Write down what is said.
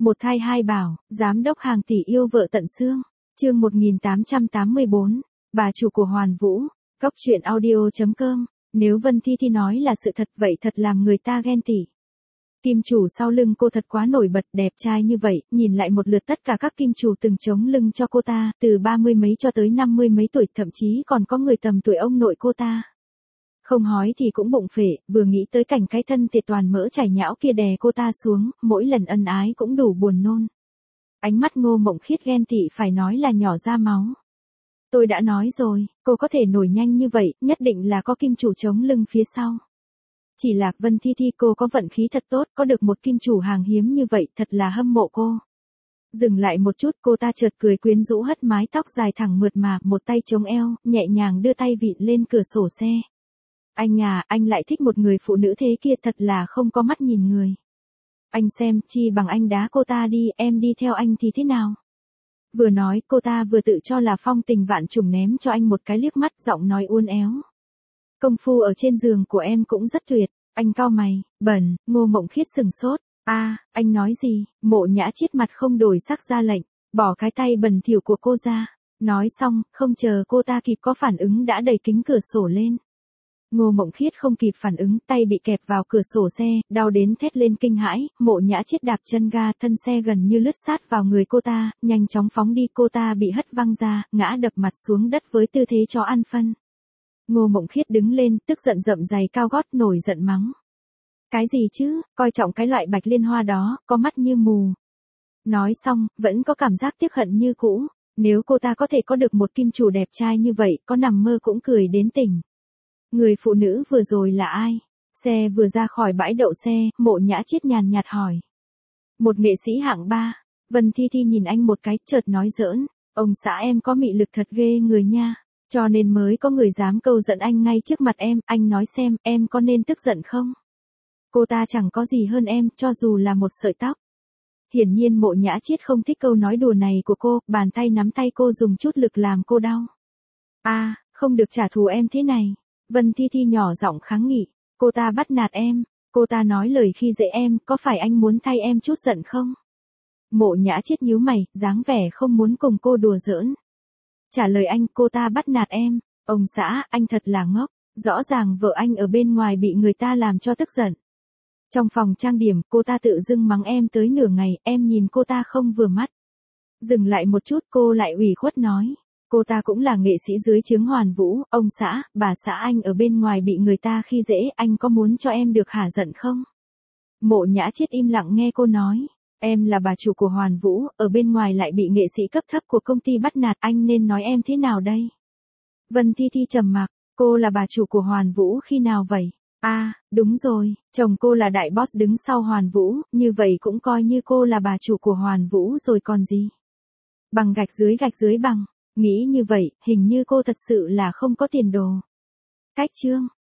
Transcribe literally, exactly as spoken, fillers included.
Một thai hai bảo, giám đốc hàng tỷ yêu vợ tận xương. Chương một nghìn tám trăm tám mươi bốn, bà chủ của Hoàn Vũ, Cóc truyện audio chấm com. Nếu Vân Thi Thi nói là sự thật vậy thật làm người ta ghen tị. Kim chủ sau lưng cô thật quá nổi bật, đẹp trai như vậy, nhìn lại một lượt tất cả các kim chủ từng chống lưng cho cô ta, từ ba mươi mấy cho tới năm mươi mấy tuổi, thậm chí còn có người tầm tuổi ông nội cô ta. Không hói thì cũng bụng phệ, vừa nghĩ tới cảnh cái thân thịt toàn mỡ chảy nhão kia đè cô ta xuống, mỗi lần ân ái cũng đủ buồn nôn. Ánh mắt Ngô Mộng Khiết ghen tị phải nói là nhỏ ra máu. Tôi đã nói rồi, cô có thể nổi nhanh như vậy, nhất định là có kim chủ chống lưng phía sau. Chỉ là Vân Thi Thi cô có vận khí thật tốt, có được một kim chủ hàng hiếm như vậy, thật là hâm mộ cô. Dừng lại một chút, cô ta chợt cười quyến rũ, hất mái tóc dài thẳng mượt mà, một tay chống eo, nhẹ nhàng đưa tay vịn lên cửa sổ xe. Anh à, anh lại thích một người phụ nữ thế kia, thật là không có mắt nhìn người. Anh xem, chi bằng anh đá cô ta đi, em đi theo anh thì thế nào? Vừa nói, cô ta vừa tự cho là phong tình vạn trùng ném cho anh một cái liếc mắt, giọng nói uốn éo. Công phu ở trên giường của em cũng rất tuyệt. Anh cau mày, bẩn. Ngô Mộng Khiết sừng sốt. A, à, anh nói gì? Mộ Nhã Chiết mặt không đổi sắc ra lệnh, bỏ cái tay bẩn thỉu của cô ra. Nói xong, không chờ cô ta kịp có phản ứng đã đẩy kính cửa sổ lên. Ngô Mộng Khiết không kịp phản ứng, tay bị kẹp vào cửa sổ xe, đau đến thét lên kinh hãi. Mộ Nhã Chiết đạp chân ga, thân xe gần như lướt sát vào người cô ta, nhanh chóng phóng đi, cô ta bị hất văng ra, ngã đập mặt xuống đất với tư thế chó ăn phân. Ngô Mộng Khiết đứng lên, tức giận rậm giày cao gót, nổi giận mắng. Cái gì chứ, coi trọng cái loại bạch liên hoa đó, có mắt như mù. Nói xong, vẫn có cảm giác tiếc hận như cũ. Nếu cô ta có thể có được một kim chủ đẹp trai như vậy, có nằm mơ cũng cười đến tỉnh. Người phụ nữ vừa rồi là ai? Xe vừa ra khỏi bãi đậu xe, Mộ Nhã Chiết nhàn nhạt hỏi. Một nghệ sĩ hạng ba. Vân Thi Thi nhìn anh một cái, chợt nói giỡn. Ông xã em có mị lực thật ghê người nha. Cho nên mới có người dám câu giận anh ngay trước mặt em, anh nói xem, em có nên tức giận không? Cô ta chẳng có gì hơn em, cho dù là một sợi tóc. Hiển nhiên Mộ Nhã Chiết không thích câu nói đùa này của cô, bàn tay nắm tay cô dùng chút lực làm cô đau. A, à, không được trả thù em thế này. Vân Thi Thi nhỏ giọng kháng nghị, cô ta bắt nạt em, cô ta nói lời khi dễ em, có phải anh muốn thay em chút giận không? Mộ Nhã Chiết nhíu mày, dáng vẻ không muốn cùng cô đùa giỡn. Trả lời anh, cô ta bắt nạt em. Ông xã, anh thật là ngốc, rõ ràng vợ anh ở bên ngoài bị người ta làm cho tức giận. Trong phòng trang điểm, cô ta tự dưng mắng em tới nửa ngày, em nhìn cô ta không vừa mắt. Dừng lại một chút, cô lại ủy khuất nói. Cô ta cũng là nghệ sĩ dưới trướng Hoàn Vũ, ông xã, bà xã anh ở bên ngoài bị người ta khi dễ, anh có muốn cho em được hả giận không? Mộ Nhã Chiết im lặng nghe cô nói. Em là bà chủ của Hoàn Vũ, ở bên ngoài lại bị nghệ sĩ cấp thấp của công ty bắt nạt, anh nên nói em thế nào đây? Vân Thi Thi trầm mặc, cô là bà chủ của Hoàn Vũ khi nào vậy? A, à, đúng rồi, chồng cô là đại boss đứng sau Hoàn Vũ, như vậy cũng coi như cô là bà chủ của Hoàn Vũ rồi còn gì? Bằng gạch dưới gạch dưới bằng, nghĩ như vậy, hình như cô thật sự là không có tiền đồ. Cách chương